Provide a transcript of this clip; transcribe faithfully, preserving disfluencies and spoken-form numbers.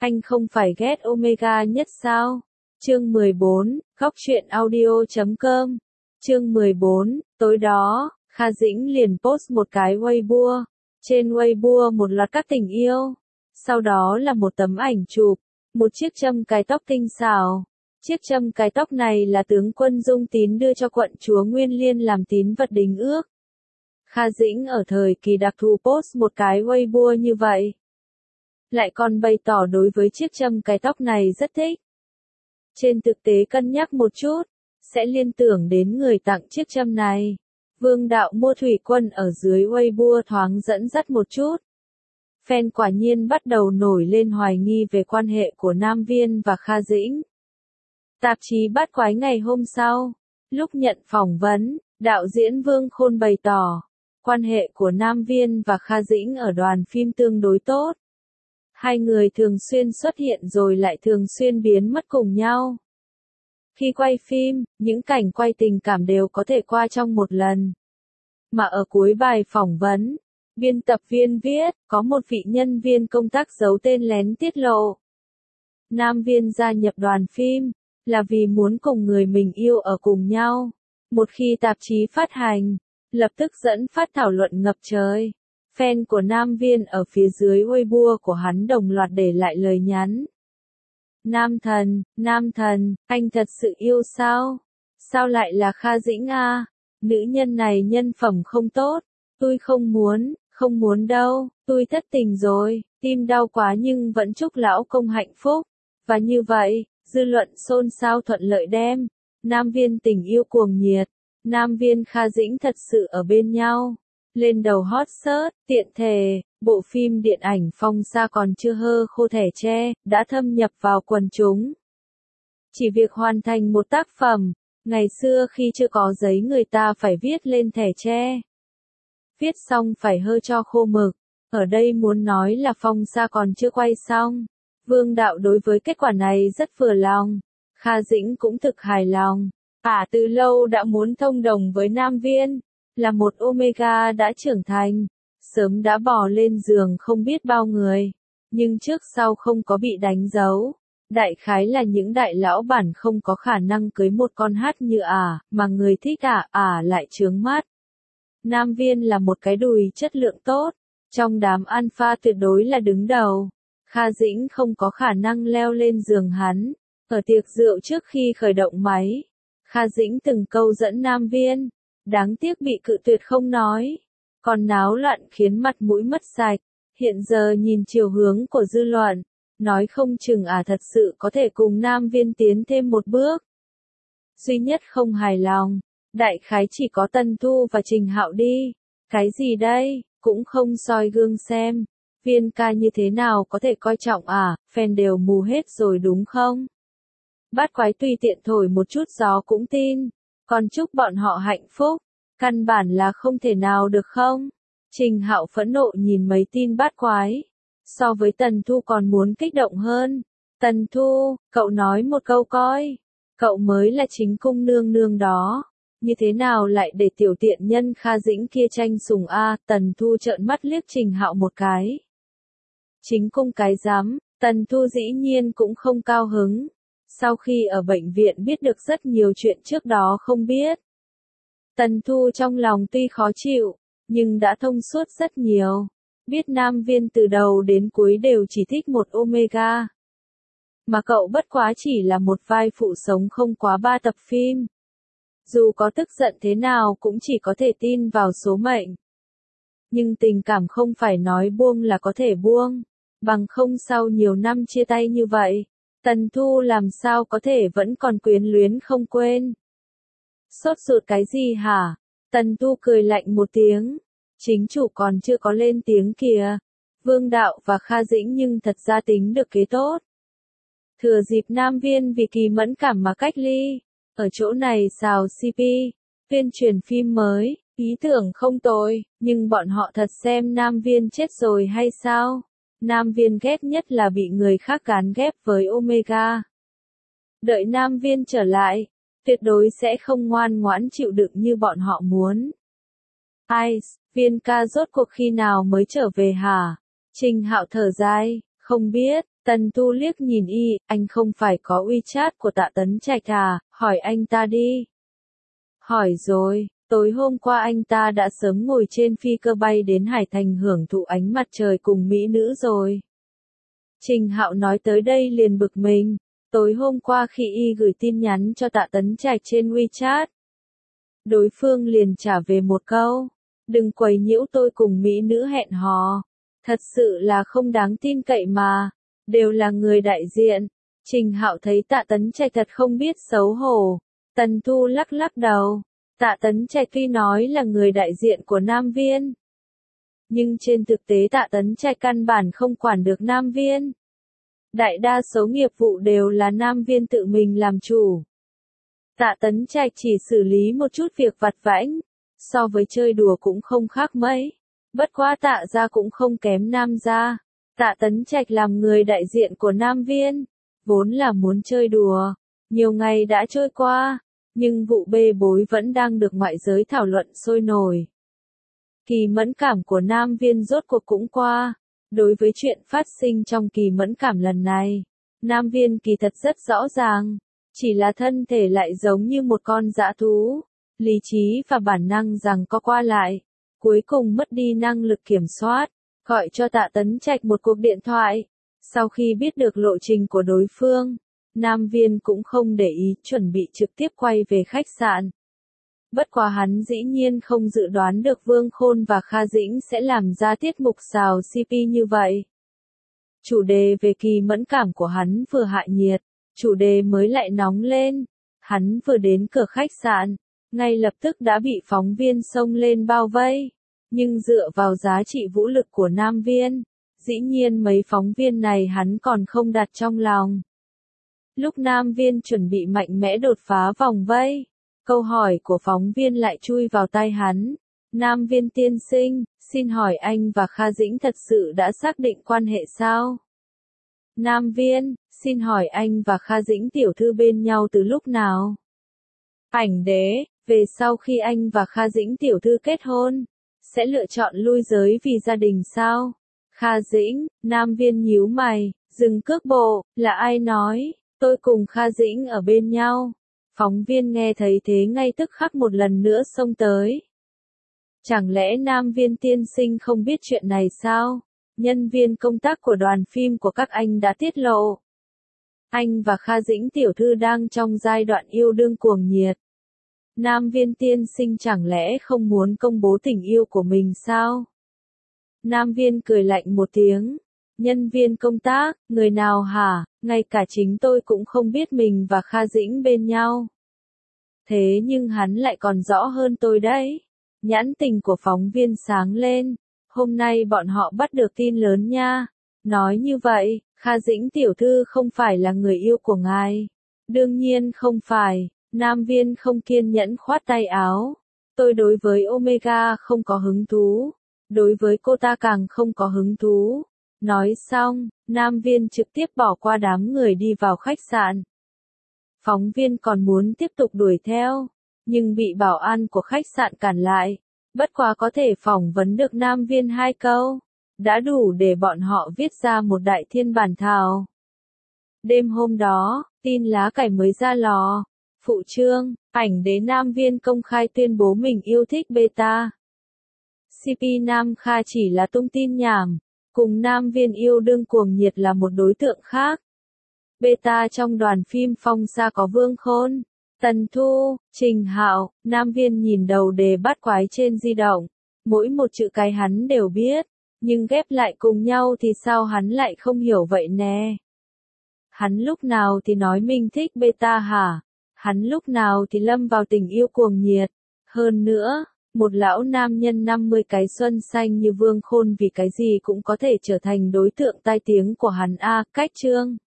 Anh không phải ghét Omega nhất sao? Chương mười bốn, góc truyện audio chấm com. Chương mười bốn, tối đó, Kha Dĩnh liền post một cái Weibo. Trên Weibo một loạt các tình yêu. Sau đó là một tấm ảnh chụp, một chiếc châm cài tóc tinh xảo. Chiếc châm cài tóc này là tướng quân Dung Tín đưa cho quận chúa Nguyên Liên làm tín vật đính ước. Kha Dĩnh ở thời kỳ đặc thù post một cái Weibo như vậy. Lại còn bày tỏ đối với chiếc châm cài tóc này rất thích. Trên thực tế cân nhắc một chút, sẽ liên tưởng đến người tặng chiếc châm này. Vương đạo mua thủy quân ở dưới Weibo thoáng dẫn dắt một chút. Fan quả nhiên bắt đầu nổi lên hoài nghi về quan hệ của Nam Viên và Kha Dĩnh. Tạp chí Bát Quái ngày hôm sau, lúc nhận phỏng vấn, đạo diễn Vương Khôn bày tỏ, quan hệ của Nam Viên và Kha Dĩnh ở đoàn phim tương đối tốt. Hai người thường xuyên xuất hiện rồi lại thường xuyên biến mất cùng nhau. Khi quay phim, những cảnh quay tình cảm đều có thể qua trong một lần. Mà ở cuối bài phỏng vấn, biên tập viên viết, có một vị nhân viên công tác giấu tên lén tiết lộ. Nam Viên gia nhập đoàn phim, là vì muốn cùng người mình yêu ở cùng nhau. Một khi tạp chí phát hành, lập tức dẫn phát thảo luận ngập trời. Fan của Nam Viên ở phía dưới Weibo của hắn đồng loạt để lại lời nhắn. Nam thần, Nam thần, anh thật sự yêu sao? Sao lại là Kha Dĩnh a? Nữ nhân này nhân phẩm không tốt. Tôi không muốn, không muốn đâu, tôi thất tình rồi, tim đau quá nhưng vẫn chúc lão công hạnh phúc. Và như vậy, dư luận xôn xao thuận lợi đem. Nam Viên tình yêu cuồng nhiệt. Nam Viên Kha Dĩnh thật sự ở bên nhau. Lên đầu hot search, tiện thể, bộ phim điện ảnh Phong Sa còn chưa hơ khô thẻ tre, đã thâm nhập vào quần chúng. Chỉ việc hoàn thành một tác phẩm, ngày xưa khi chưa có giấy người ta phải viết lên thẻ tre. Viết xong phải hơ cho khô mực, ở đây muốn nói là Phong Sa còn chưa quay xong. Vương đạo đối với kết quả này rất vừa lòng, Kha Dĩnh cũng thực hài lòng. Ả từ lâu đã muốn thông đồng với Nam Viên. Là một Omega đã trưởng thành, sớm đã bò lên giường không biết bao người, nhưng trước sau không có bị đánh dấu. Đại khái là những đại lão bản không có khả năng cưới một con hát như ả, mà người thích ả, ả lại chướng mắt. Nam Viên là một cái đùi chất lượng tốt, trong đám alpha tuyệt đối là đứng đầu. Kha Dĩnh không có khả năng leo lên giường hắn. Ở tiệc rượu trước khi khởi động máy, Kha Dĩnh từng câu dẫn Nam Viên. Đáng tiếc bị cự tuyệt không nói. Còn náo loạn khiến mặt mũi mất sạch. Hiện giờ nhìn chiều hướng của dư luận, nói không chừng à thật sự có thể cùng Nam Viên tiến thêm một bước. Duy nhất không hài lòng, đại khái chỉ có Tần Thu và Trình Hạo đi. Cái gì đây, cũng không soi gương xem. Viên ca như thế nào có thể coi trọng à, fan đều mù hết rồi đúng không? Bát Quái tùy tiện thổi một chút gió cũng tin. Còn chúc bọn họ hạnh phúc, căn bản là không thể nào được không? Trình Hạo phẫn nộ nhìn mấy tin Bát Quái. So với Tần Thu còn muốn kích động hơn. Tần Thu, cậu nói một câu coi. Cậu mới là chính cung nương nương đó. Như thế nào lại để tiểu tiện nhân Kha Dĩnh kia tranh sủng a? Tần Thu trợn mắt liếc Trình Hạo một cái. Chính cung cái dám, Tần Thu dĩ nhiên cũng không cao hứng. Sau khi ở bệnh viện biết được rất nhiều chuyện trước đó không biết. Tần Thu trong lòng tuy khó chịu, nhưng đã thông suốt rất nhiều. Biết Nam Viên từ đầu đến cuối đều chỉ thích một Omega. Mà cậu bất quá chỉ là một vai phụ sống không quá ba tập phim. Dù có tức giận thế nào cũng chỉ có thể tin vào số mệnh. Nhưng tình cảm không phải nói buông là có thể buông. Bằng không sau nhiều năm chia tay như vậy. Tần Thu làm sao có thể vẫn còn quyến luyến không quên. Sốt ruột cái gì hả? Tần Thu cười lạnh một tiếng. Chính chủ còn chưa có lên tiếng kìa. Vương đạo và Kha Dĩnh nhưng thật ra tính được kế tốt. Thừa dịp Nam Viên vì kỳ mẫn cảm mà cách ly. Ở chỗ này xào xê pê. Tuyên truyền phim mới. Ý tưởng không tồi. Nhưng bọn họ thật xem Nam Viên chết rồi hay sao? Nam Viên ghét nhất là bị người khác gán ghép với Omega. Đợi Nam Viên trở lại, tuyệt đối sẽ không ngoan ngoãn chịu đựng như bọn họ muốn. Ai, Viên ca rốt cuộc khi nào mới trở về hả? Trình Hạo thở dài, không biết, Tần Tu liếc nhìn y, anh không phải có WeChat của Tạ Tấn Trạch à, hỏi anh ta đi. Hỏi rồi, tối hôm qua anh ta đã sớm ngồi trên phi cơ bay đến Hải Thành hưởng thụ ánh mặt trời cùng mỹ nữ rồi. Trình Hạo nói tới đây liền bực mình, tối hôm qua khi y gửi tin nhắn cho Tạ Tấn Trạch trên WeChat, đối phương liền trả về một câu, đừng quấy nhiễu tôi cùng mỹ nữ hẹn hò, thật sự là không đáng tin cậy mà, đều là người đại diện. Trình Hạo thấy Tạ Tấn Trạch thật không biết xấu hổ, Tần Thu lắc lắc đầu, Tạ Tấn Trạch tuy nói là người đại diện của Nam Viên, nhưng trên thực tế Tạ Tấn Trạch căn bản không quản được Nam Viên. Đại đa số nghiệp vụ đều là Nam Viên tự mình làm chủ. Tạ Tấn Trạch chỉ xử lý một chút việc vặt vãnh, so với chơi đùa cũng không khác mấy. Bất quá Tạ gia cũng không kém Nam gia. Tạ Tấn Trạch làm người đại diện của Nam Viên, vốn là muốn chơi đùa. Nhiều ngày đã trôi qua, nhưng vụ bê bối vẫn đang được ngoại giới thảo luận sôi nổi. Kỳ mẫn cảm của Nam Viên rốt cuộc cũng qua. Đối với chuyện phát sinh trong kỳ mẫn cảm lần này, Nam Viên kỳ thật rất rõ ràng, chỉ là thân thể lại giống như một con dã thú, lý trí và bản năng rằng có qua lại, cuối cùng mất đi năng lực kiểm soát, gọi cho Tạ Tấn Trạch một cuộc điện thoại. Sau khi biết được lộ trình của đối phương, Nam Viên cũng không để ý, chuẩn bị trực tiếp quay về khách sạn. Bất quá hắn dĩ nhiên không dự đoán được Vương Khôn và Kha Dĩnh sẽ làm ra tiết mục xào xê pê như vậy. Chủ đề về kỳ mẫn cảm của hắn vừa hạ nhiệt, chủ đề mới lại nóng lên. Hắn vừa đến cửa khách sạn, ngay lập tức đã bị phóng viên xông lên bao vây. Nhưng dựa vào giá trị vũ lực của Nam Viên, dĩ nhiên mấy phóng viên này hắn còn không đặt trong lòng. Lúc Nam Viên chuẩn bị mạnh mẽ đột phá vòng vây, câu hỏi của phóng viên lại chui vào tai hắn. Nam Viên tiên sinh, xin hỏi anh và Kha Dĩnh thật sự đã xác định quan hệ sao? Nam Viên, xin hỏi anh và Kha Dĩnh tiểu thư bên nhau từ lúc nào? Ảnh đế, về sau khi anh và Kha Dĩnh tiểu thư kết hôn, sẽ lựa chọn lui giới vì gia đình sao? Kha Dĩnh, Nam Viên nhíu mày, dừng cước bộ, là ai nói, tôi cùng Kha Dĩnh ở bên nhau? Phóng viên nghe thấy thế ngay tức khắc một lần nữa xông tới. Chẳng lẽ Nam Viên tiên sinh không biết chuyện này sao? Nhân viên công tác của đoàn phim của các anh đã tiết lộ. Anh và Kha Dĩnh tiểu thư đang trong giai đoạn yêu đương cuồng nhiệt. Nam Viên tiên sinh chẳng lẽ không muốn công bố tình yêu của mình sao? Nam Viên cười lạnh một tiếng. Nhân viên công tác, người nào hả, ngay cả chính tôi cũng không biết mình và Kha Dĩnh bên nhau. Thế nhưng hắn lại còn rõ hơn tôi đấy. Nhãn tình của phóng viên sáng lên. Hôm nay bọn họ bắt được tin lớn nha. Nói như vậy, Kha Dĩnh tiểu thư không phải là người yêu của ngài. Đương nhiên không phải. Nam Viên không kiên nhẫn khoát tay áo. Tôi đối với Omega không có hứng thú. Đối với cô ta càng không có hứng thú. Nói xong, Nam Viên trực tiếp bỏ qua đám người đi vào khách sạn. Phóng viên còn muốn tiếp tục đuổi theo, nhưng bị bảo an của khách sạn cản lại. Bất quá có thể phỏng vấn được Nam Viên hai câu, đã đủ để bọn họ viết ra một đại thiên bản thảo. Đêm hôm đó, tin lá cải mới ra lò. Phụ trương, ảnh đế Nam Viên công khai tuyên bố mình yêu thích Beta. xê pê Nam Kha chỉ là tung tin nhảm, cùng Nam Viên yêu đương cuồng nhiệt là một đối tượng khác. Beta trong đoàn phim Phong Sa có Vương Khôn, Tần Thu, Trình Hạo. Nam Viên nhìn đầu đề bắt quái trên di động, mỗi một chữ cái hắn đều biết, nhưng ghép lại cùng nhau thì sao hắn lại không hiểu vậy nè. Hắn lúc nào thì nói mình thích Beta hả? Hắn lúc nào thì lâm vào tình yêu cuồng nhiệt. Hơn nữa, một lão nam nhân năm mươi cái xuân xanh như Vương Khôn vì cái gì cũng có thể trở thành đối tượng tai tiếng của hắn a. Cách chương